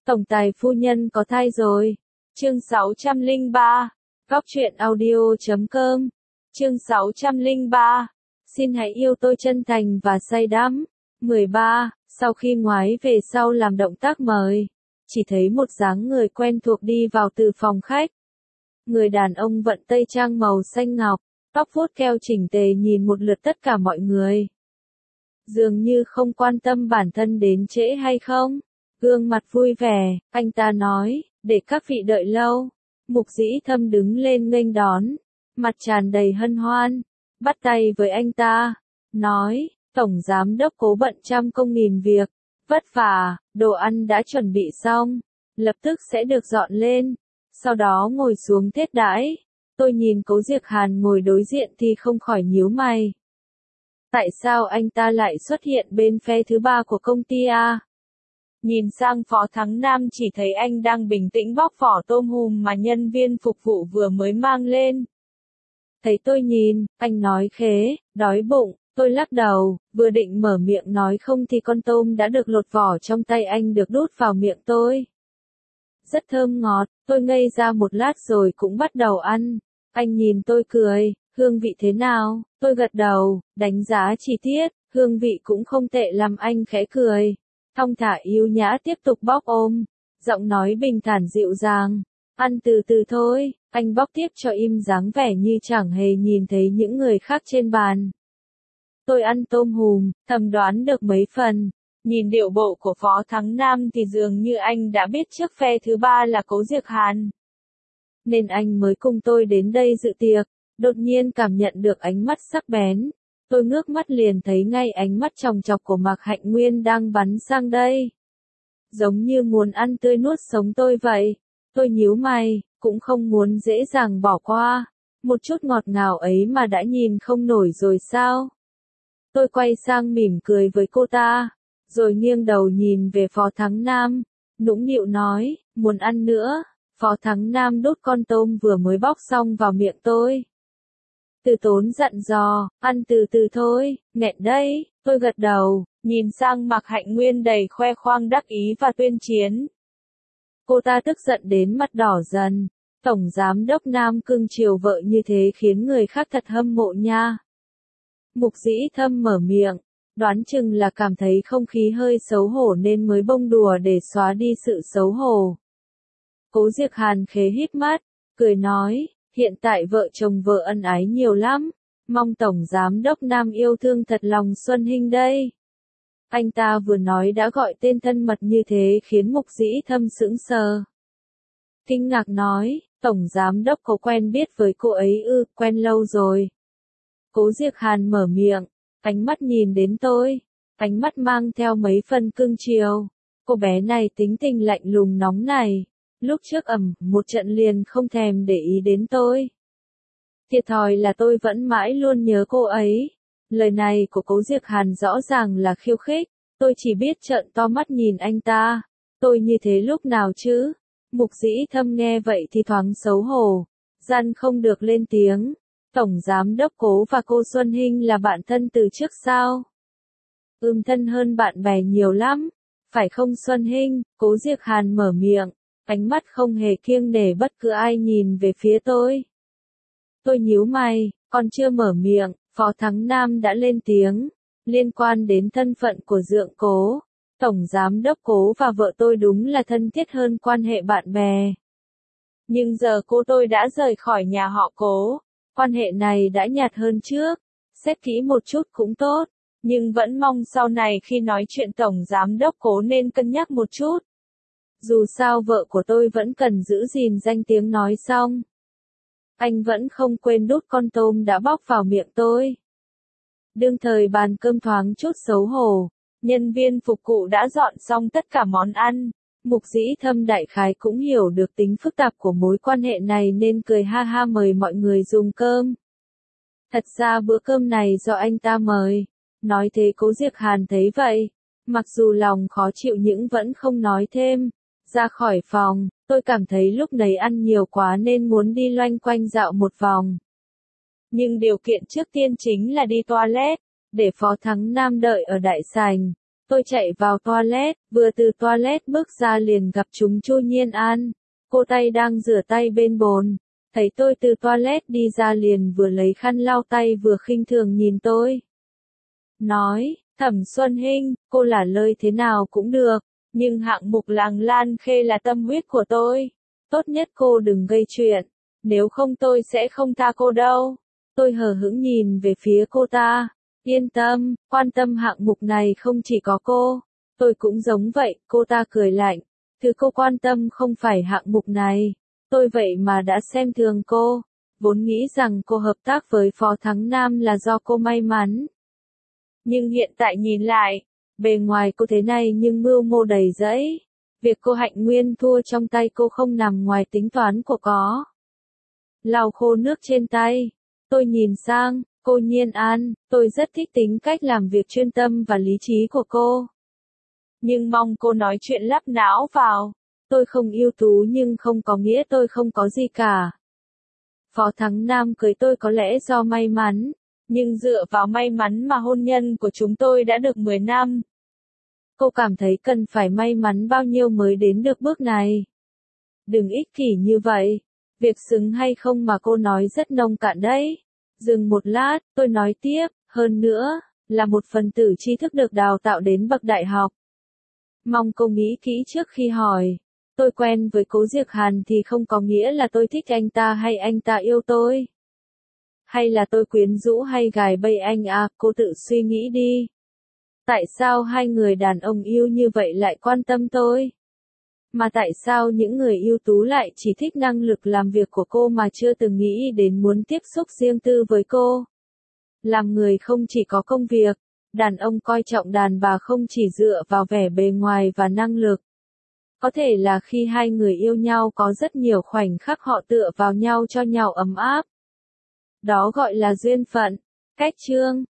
Tổng tài phu nhân có thai rồi. Chương 603. Góc truyện audio.com. Chương 603. Xin hãy yêu tôi chân thành và say đắm. 13. Sau khi ngoái về sau làm động tác mời, chỉ thấy một dáng người quen thuộc đi vào từ phòng khách. Người đàn ông vận tây trang màu xanh ngọc, tóc vuốt keo chỉnh tề nhìn một lượt tất cả mọi người. Dường như không quan tâm bản thân đến trễ hay không. Gương mặt vui vẻ, anh ta nói, để các vị đợi lâu. Mục Dĩ Thâm đứng lên nghênh đón, mặt tràn đầy hân hoan, bắt tay với anh ta, nói, Tổng Giám Đốc Cố bận trăm công nghìn việc, vất vả, đồ ăn đã chuẩn bị xong, lập tức sẽ được dọn lên, sau đó ngồi xuống thiết đãi. Tôi nhìn Cố Diệc Hàn ngồi đối diện thì không khỏi nhíu mày. Tại sao anh ta lại xuất hiện bên phe thứ ba của công ty A? Nhìn sang Phó Thắng Nam chỉ thấy anh đang bình tĩnh bóc vỏ tôm hùm mà nhân viên phục vụ vừa mới mang lên. Thấy tôi nhìn, anh nói khế, đói bụng, tôi lắc đầu, vừa định mở miệng nói không thì con tôm đã được lột vỏ trong tay anh được đút vào miệng tôi. Rất thơm ngọt, tôi ngây ra một lát rồi cũng bắt đầu ăn. Anh nhìn tôi cười, hương vị thế nào? Tôi gật đầu, đánh giá chi tiết, hương vị cũng không tệ lắm. Anh khẽ cười, thong thả yêu nhã tiếp tục bóc ôm, giọng nói bình thản dịu dàng, ăn từ từ thôi. Anh bóc tiếp cho im dáng vẻ như chẳng hề nhìn thấy những người khác trên bàn. Tôi ăn tôm hùm, thầm đoán được mấy phần. Nhìn điệu bộ của Phó Thắng Nam thì dường như anh đã biết trước phe thứ ba là Cố Diệc Hàn, nên anh mới cùng tôi đến đây dự tiệc. Đột nhiên cảm nhận được ánh mắt sắc bén. Tôi ngước mắt liền thấy ngay ánh mắt chòng chọc của Mạc Hạnh Nguyên đang bắn sang đây. Giống như muốn ăn tươi nuốt sống tôi vậy. Tôi nhíu mày, cũng không muốn dễ dàng bỏ qua. Một chút ngọt ngào ấy mà đã nhìn không nổi rồi sao? Tôi quay sang mỉm cười với cô ta, rồi nghiêng đầu nhìn về Phó Thắng Nam, nũng nịu nói, muốn ăn nữa. Phó Thắng Nam đút con tôm vừa mới bóc xong vào miệng tôi. Từ Tốn dặn dò, ăn từ từ thôi, nghẹn đấy. Tôi gật đầu, nhìn sang Mạc Hạnh Nguyên đầy khoe khoang đắc ý và tuyên chiến. Cô ta tức giận đến mặt đỏ dần. Tổng Giám Đốc Nam cưng chiều vợ như thế khiến người khác thật hâm mộ nha. Mục Dĩ Thâm mở miệng, đoán chừng là cảm thấy không khí hơi xấu hổ nên mới bông đùa để xóa đi sự xấu hổ. Cố Diệc Hàn khế híp mắt, cười nói, hiện tại vợ chồng vợ ân ái nhiều lắm, mong Tổng Giám Đốc Nam yêu thương thật lòng Xuân Hinh đây. Anh ta vừa nói đã gọi tên thân mật như thế khiến Mục Dĩ Thâm sững sờ. Kinh ngạc nói, Tổng Giám Đốc có quen biết với cô ấy ư? Quen lâu rồi. Cố Diệc Hàn mở miệng, ánh mắt nhìn đến tôi, ánh mắt mang theo mấy phần cưng chiều. Cô bé này tính tình lạnh lùng nóng này. Lúc trước một trận liền không thèm để ý đến tôi. Thiệt thòi là tôi vẫn mãi luôn nhớ cô ấy. Lời này của Cố Diệc Hàn rõ ràng là khiêu khích. Tôi chỉ biết trợn to mắt nhìn anh ta. Tôi như thế lúc nào chứ? Mục Dĩ Thâm nghe vậy thì thoáng xấu hổ, gian không được lên tiếng. Tổng Giám Đốc Cố và cô Xuân Hinh là bạn thân từ trước sao? Thân hơn bạn bè nhiều lắm, phải không Xuân Hinh? Cố Diệc Hàn mở miệng, ánh mắt không hề kiêng nể bất cứ ai nhìn về phía tôi. Tôi nhíu mày, còn chưa mở miệng, Phó Thắng Nam đã lên tiếng, liên quan đến thân phận của Dượng Cố. Tổng Giám Đốc Cố và vợ tôi đúng là thân thiết hơn quan hệ bạn bè. Nhưng giờ cô tôi đã rời khỏi nhà họ Cố, quan hệ này đã nhạt hơn trước, xét kỹ một chút cũng tốt, nhưng vẫn mong sau này khi nói chuyện Tổng Giám Đốc Cố nên cân nhắc một chút. Dù sao vợ của tôi vẫn cần giữ gìn danh tiếng nói xong. Anh vẫn không quên đút con tôm đã bóc vào miệng tôi. Đương thời bàn cơm thoáng chút xấu hổ. Nhân viên phục vụ đã dọn xong tất cả món ăn. Mục Dĩ Thâm đại khái cũng hiểu được tính phức tạp của mối quan hệ này nên cười ha ha mời mọi người dùng cơm. Thật ra bữa cơm này do anh ta mời. Nói thế Cố Diệc Hàn thấy vậy. Mặc dù lòng khó chịu nhưng vẫn không nói thêm. Ra khỏi phòng, tôi cảm thấy lúc nấy ăn nhiều quá nên muốn đi loanh quanh dạo một vòng. Nhưng điều kiện trước tiên chính là đi toilet, để Phó Thắng Nam đợi ở đại sảnh. Tôi chạy vào toilet, vừa từ toilet bước ra liền gặp chúng Chu Nhiên An. Cô tay đang rửa tay bên bồn. Thấy tôi từ toilet đi ra liền vừa lấy khăn lau tay vừa khinh thường nhìn tôi. Nói, Thẩm Xuân Hinh, cô là lời thế nào cũng được, nhưng hạng mục Làng Lan Khê là tâm huyết của tôi. Tốt nhất cô đừng gây chuyện, nếu không tôi sẽ không tha cô đâu. Tôi hờ hững nhìn về phía cô ta. Yên tâm, quan tâm hạng mục này không chỉ có cô. Tôi cũng giống vậy, cô ta cười lạnh. Thứ cô quan tâm không phải hạng mục này. Tôi vậy mà đã xem thường cô. Vốn nghĩ rằng cô hợp tác với Phó Thắng Nam là do cô may mắn. Nhưng hiện tại nhìn lại, bề ngoài cô thế này nhưng mưu mô đầy rẫy. Việc cô Hạnh Nguyên thua trong tay cô không nằm ngoài tính toán của có. Lau khô nước trên tay. Tôi nhìn sang, cô Nhiên An, tôi rất thích tính cách làm việc chuyên tâm và lý trí của cô. Nhưng mong cô nói chuyện lắp não vào. Tôi không ưu tú nhưng không có nghĩa tôi không có gì cả. Phó Thắng Nam cưới tôi có lẽ do may mắn, nhưng dựa vào may mắn mà hôn nhân của chúng tôi đã được 10 năm. Cô cảm thấy cần phải may mắn bao nhiêu mới đến được bước này. Đừng ích kỷ như vậy. Việc xứng hay không mà cô nói rất nông cạn đấy. Dừng một lát, tôi nói tiếp, hơn nữa, là một phần tử tri thức được đào tạo đến bậc đại học. Mong cô nghĩ kỹ trước khi hỏi. Tôi quen với Cố Diệc Hàn thì không có nghĩa là tôi thích anh ta hay anh ta yêu tôi. Hay là tôi quyến rũ hay gài bẫy anh à, cô tự suy nghĩ đi. Tại sao hai người đàn ông yêu như vậy lại quan tâm tôi? Mà tại sao những người ưu tú lại chỉ thích năng lực làm việc của cô mà chưa từng nghĩ đến muốn tiếp xúc riêng tư với cô? Làm người không chỉ có công việc, đàn ông coi trọng đàn bà không chỉ dựa vào vẻ bề ngoài và năng lực. Có thể là khi hai người yêu nhau có rất nhiều khoảnh khắc họ tựa vào nhau cho nhau ấm áp. Đó gọi là duyên phận. Cách chương